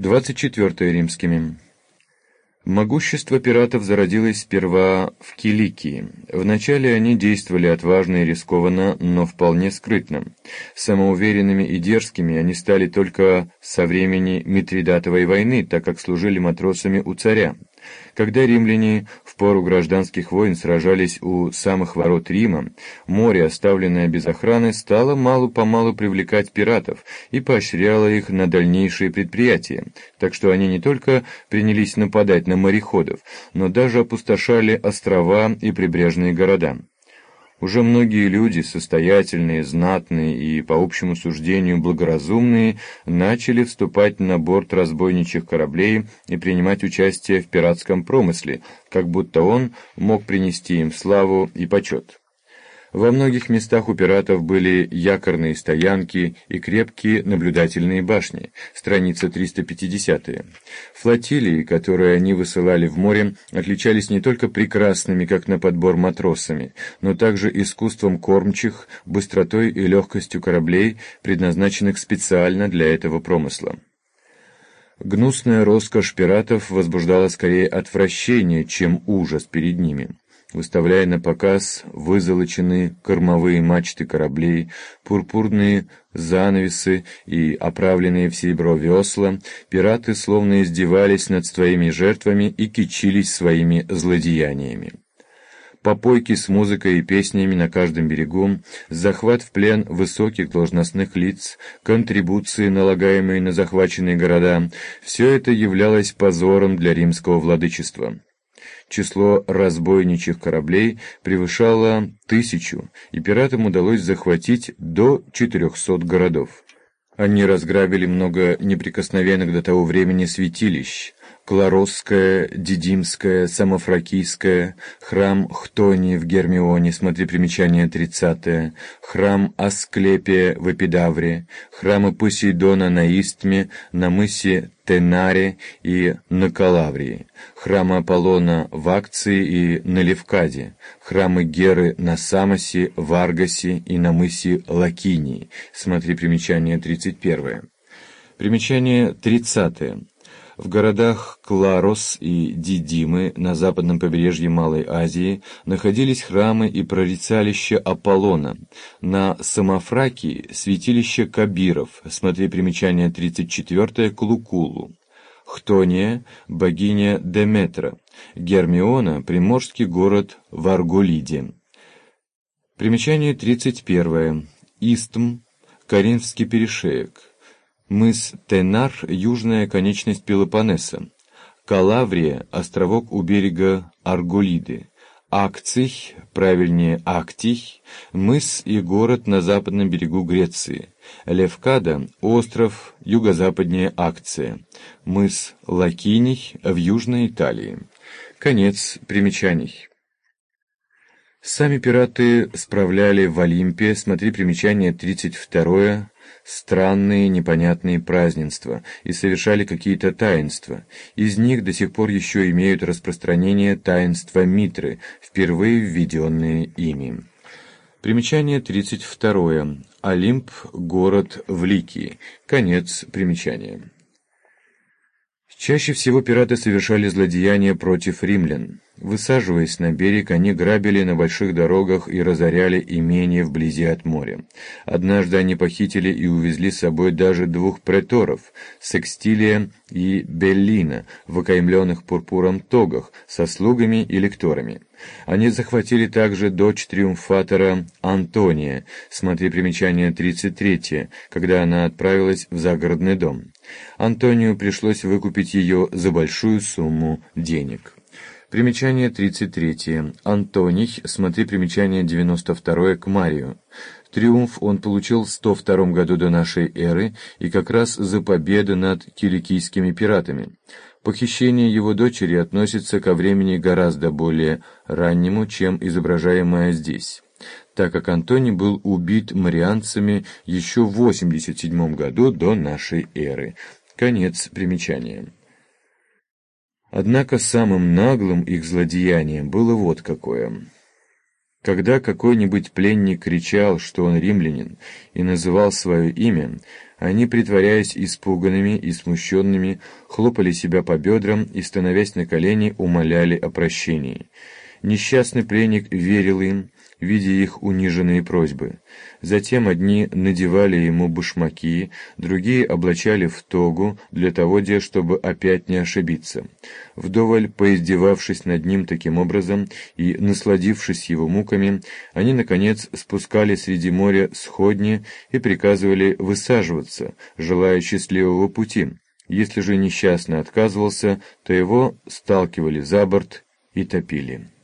24 римскими. Могущество пиратов зародилось сперва в Киликии. Вначале они действовали отважно и рискованно, но вполне скрытно. Самоуверенными и дерзкими они стали только со времени Митридатовой войны, так как служили матросами у царя. Когда римляне в пору гражданских войн сражались у самых ворот Рима, море, оставленное без охраны, стало мало-помалу привлекать пиратов и поощряло их на дальнейшие предприятия, так что они не только принялись нападать на мореходов, но даже опустошали острова и прибрежные города. Уже многие люди, состоятельные, знатные и, по общему суждению, благоразумные, начали вступать на борт разбойничьих кораблей и принимать участие в пиратском промысле, как будто он мог принести им славу и почет. Во многих местах у пиратов были якорные стоянки и крепкие наблюдательные башни. Страница 350. Флотилии, которые они высылали в море, отличались не только прекрасными, как на подбор, матросами, но также искусством кормчих, быстротой и легкостью кораблей, предназначенных специально для этого промысла. Гнусная роскошь пиратов возбуждала скорее отвращение, чем ужас перед ними. Выставляя на показ вызолоченные кормовые мачты кораблей, пурпурные занавесы и оправленные в серебро весла, пираты словно издевались над своими жертвами и кичились своими злодеяниями. Попойки с музыкой и песнями на каждом берегу, захват в плен высоких должностных лиц, контрибуции, налагаемые на захваченные города – все это являлось позором для римского владычества. Число разбойничьих кораблей превышало 1000, и пиратам удалось захватить до 400 городов. Они разграбили много неприкосновенных до того времени святилищ: Кларосское, Дидимское, Самофракийское, храм Хтонии в Гермионе, смотри примечание 30, храм Асклепия в Эпидавре, храмы Посейдона на Истме, на мысе Тенаре и на Калаврии, храмы Аполлона в Акции и на Левкаде, храмы Геры на Самосе, в Аргасе и на мысе Лакинии, смотри примечание 31. Примечание 30. В городах Кларос и Дидимы на западном побережье Малой Азии находились храмы и прорицалища Аполлона. На Самофракии — святилище Кабиров, смотри примечание 34 к Лукулу. Хтония — богиня Деметра. Гермиона — приморский город в Арголиде. Примечание 31. Истм — Коринфский перешеек. Мыс Тенар – южная конечность Пелопоннеса. Калаврия – островок у берега Арголиды. Акций, правильнее Актий – мыс и город на западном берегу Греции. Левкада – остров юго-западнее Акция. Мыс Лакиний в южной Италии. Конец примечаний. Сами пираты справляли в Олимпе, смотри примечание 32, странные непонятные празднества и совершали какие-то таинства. Из них до сих пор еще имеют распространение таинства Митры, впервые введенные ими. Примечание 32. Олимп – город в Ликии. Конец примечания. Чаще всего пираты совершали злодеяния против римлян. Высаживаясь на берег, они грабили на больших дорогах и разоряли имения вблизи от моря. Однажды они похитили и увезли с собой даже 2 преторов – Секстилия и Беллина, в окаймленных пурпуром тогах, со слугами и лекторами. Они захватили также дочь триумфатора Антония, смотри примечание 33, когда она отправилась в загородный дом. Антонию пришлось выкупить ее за большую сумму денег. Примечание 33. Антоний, смотри примечание 92 к Марию. Триумф он получил в 102 году до нашей эры, и как раз за победу над киликийскими пиратами. Похищение его дочери относится ко времени гораздо более раннему, чем изображаемое здесь, так как Антоний был убит марианцами еще в 87 году до нашей эры. Конец примечания. Однако самым наглым их злодеянием было вот какое. Когда какой-нибудь пленник кричал, что он римлянин, и называл свое имя, они, притворяясь испуганными и смущенными, хлопали себя по бедрам и, становясь на колени, умоляли о прощении. Несчастный пленник верил им, видя их униженные просьбы. Затем одни надевали ему башмаки, другие облачали в тогу для того, чтобы опять не ошибиться. Вдоволь поиздевавшись над ним таким образом и насладившись его муками, они, наконец, спускали среди моря сходни и приказывали высаживаться, желая счастливого пути. Если же несчастный отказывался, то его сталкивали за борт и топили.